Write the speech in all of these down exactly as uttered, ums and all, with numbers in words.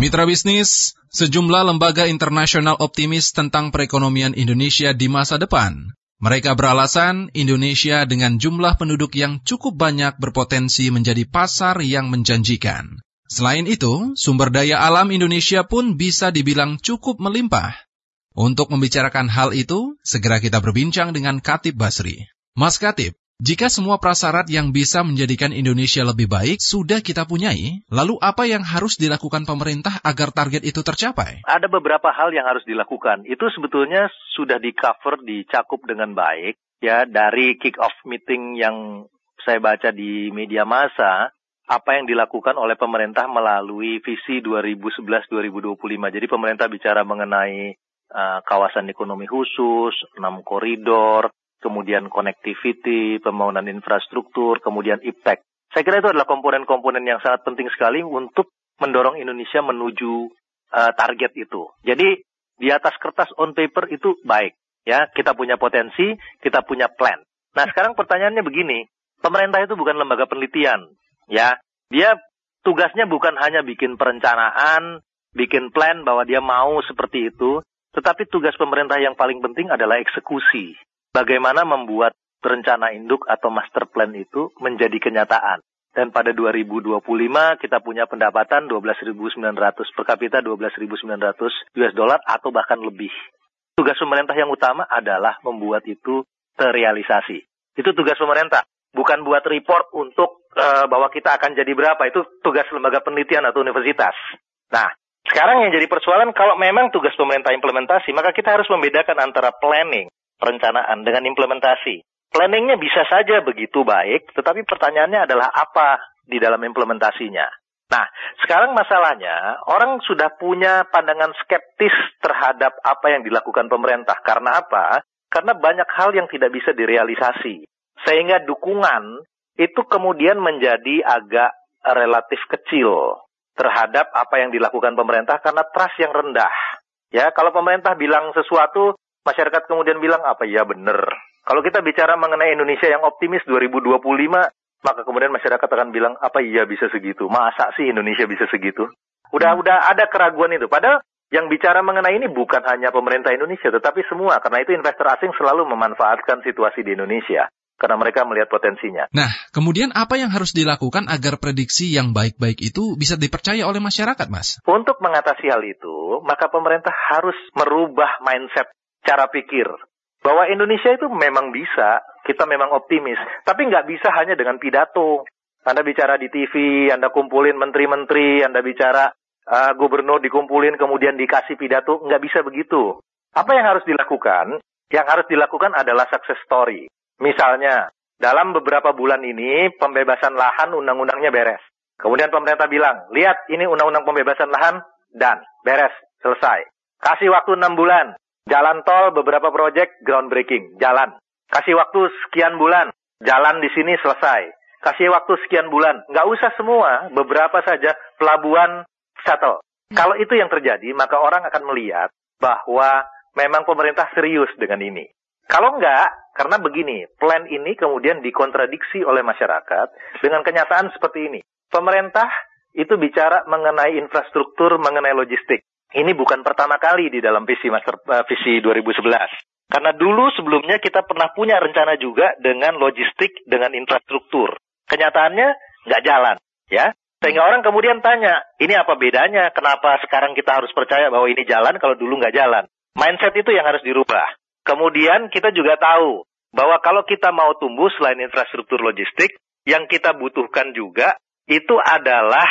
Mitra bisnis, sejumlah lembaga internasional optimis tentang perekonomian Indonesia di masa depan. Mereka beralasan Indonesia dengan jumlah penduduk yang cukup banyak berpotensi menjadi pasar yang menjanjikan. Selain itu, sumber daya alam Indonesia pun bisa dibilang cukup melimpah. Untuk membicarakan hal itu, segera kita berbincang dengan Khatib Basri. Mas Khatib, jika semua prasyarat yang bisa menjadikan Indonesia lebih baik sudah kita punyai, lalu apa yang harus dilakukan pemerintah agar target itu tercapai? Ada beberapa hal yang harus dilakukan. Itu sebetulnya sudah di-cover, dicakup dengan baik, ya, dari kick-off meeting yang saya baca di media massa, apa yang dilakukan oleh pemerintah melalui visi dua ribu sebelas sampai dua ribu dua puluh lima. Jadi pemerintah bicara mengenai uh, kawasan ekonomi khusus, enam koridor, kemudian connectivity, pembangunan infrastruktur, kemudian impact. Saya kira itu adalah komponen-komponen yang sangat penting sekali untuk mendorong Indonesia menuju uh, target itu. Jadi di atas kertas on paper itu baik, ya, kita punya potensi, kita punya plan. Nah, sekarang pertanyaannya begini, pemerintah itu bukan lembaga penelitian, ya, dia tugasnya bukan hanya bikin perencanaan, bikin plan bahwa dia mau seperti itu, tetapi tugas pemerintah yang paling penting adalah eksekusi. Bagaimana membuat rencana induk atau master plan itu menjadi kenyataan. Dan pada dua ribu dua puluh lima kita punya pendapatan dua belas ribu sembilan ratus per kapita, dua belas ribu sembilan ratus U S dollar atau bahkan lebih. Tugas pemerintah yang utama adalah membuat itu terrealisasi. Itu tugas pemerintah. Bukan buat report untuk uh, bahwa kita akan jadi berapa. Itu tugas lembaga penelitian atau universitas. Nah, sekarang yang jadi persoalan, kalau memang tugas pemerintah implementasi, maka kita harus membedakan antara planning, perencanaan, dengan implementasi. Planningnya bisa saja begitu baik, tetapi pertanyaannya adalah apa di dalam implementasinya. Nah, sekarang masalahnya, orang sudah punya pandangan skeptis terhadap apa yang dilakukan pemerintah. Karena apa? Karena banyak hal yang tidak bisa direalisasi. Sehingga dukungan itu kemudian menjadi agak relatif kecil terhadap apa yang dilakukan pemerintah karena trust yang rendah. Ya, kalau pemerintah bilang sesuatu, masyarakat kemudian bilang, apa ya benar. Kalau kita bicara mengenai Indonesia yang optimis dua ribu dua puluh lima, maka kemudian masyarakat akan bilang, apa iya bisa segitu? Masa sih Indonesia bisa segitu? Udah hmm. udah ada keraguan itu. Padahal yang bicara mengenai ini bukan hanya pemerintah Indonesia, tetapi semua. Karena itu investor asing selalu memanfaatkan situasi di Indonesia. Karena mereka melihat potensinya. Nah, kemudian apa yang harus dilakukan agar prediksi yang baik-baik itu bisa dipercaya oleh masyarakat, Mas? Untuk mengatasi hal itu, maka pemerintah harus merubah mindset, cara pikir. Bahwa Indonesia itu memang bisa, kita memang optimis. Tapi nggak bisa hanya dengan pidato. Anda bicara di T V, Anda kumpulin menteri-menteri, Anda bicara uh, gubernur dikumpulin, kemudian dikasih pidato, nggak bisa begitu. Apa yang harus dilakukan? Yang harus dilakukan adalah success story. Misalnya, dalam beberapa bulan ini, pembebasan lahan undang-undangnya beres. Kemudian pemerintah bilang, lihat ini undang-undang pembebasan lahan, dan beres, selesai. Kasih waktu enam bulan. Jalan tol beberapa proyek groundbreaking, jalan. Kasih waktu sekian bulan, jalan di sini selesai. Kasih waktu sekian bulan, nggak usah semua, beberapa saja pelabuhan shuttle. Kalau itu yang terjadi, maka orang akan melihat bahwa memang pemerintah serius dengan ini. Kalau enggak, karena begini, plan ini kemudian dikontradiksi oleh masyarakat dengan kenyataan seperti ini. Pemerintah itu bicara mengenai infrastruktur, mengenai logistik. Ini bukan pertama kali di dalam visi master uh, visi dua ribu sebelas. Karena dulu sebelumnya kita pernah punya rencana juga dengan logistik, dengan infrastruktur. Kenyataannya nggak jalan, ya. Sehingga orang kemudian tanya, ini apa bedanya? Kenapa sekarang kita harus percaya bahwa ini jalan kalau dulu nggak jalan? Mindset itu yang harus dirubah. Kemudian kita juga tahu bahwa kalau kita mau tumbuh selain infrastruktur logistik, yang kita butuhkan juga itu adalah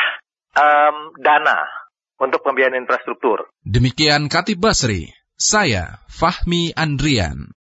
um, dana untuk pembiayaan infrastruktur. Demikian Khatib Basri, saya Fahmi Andrian.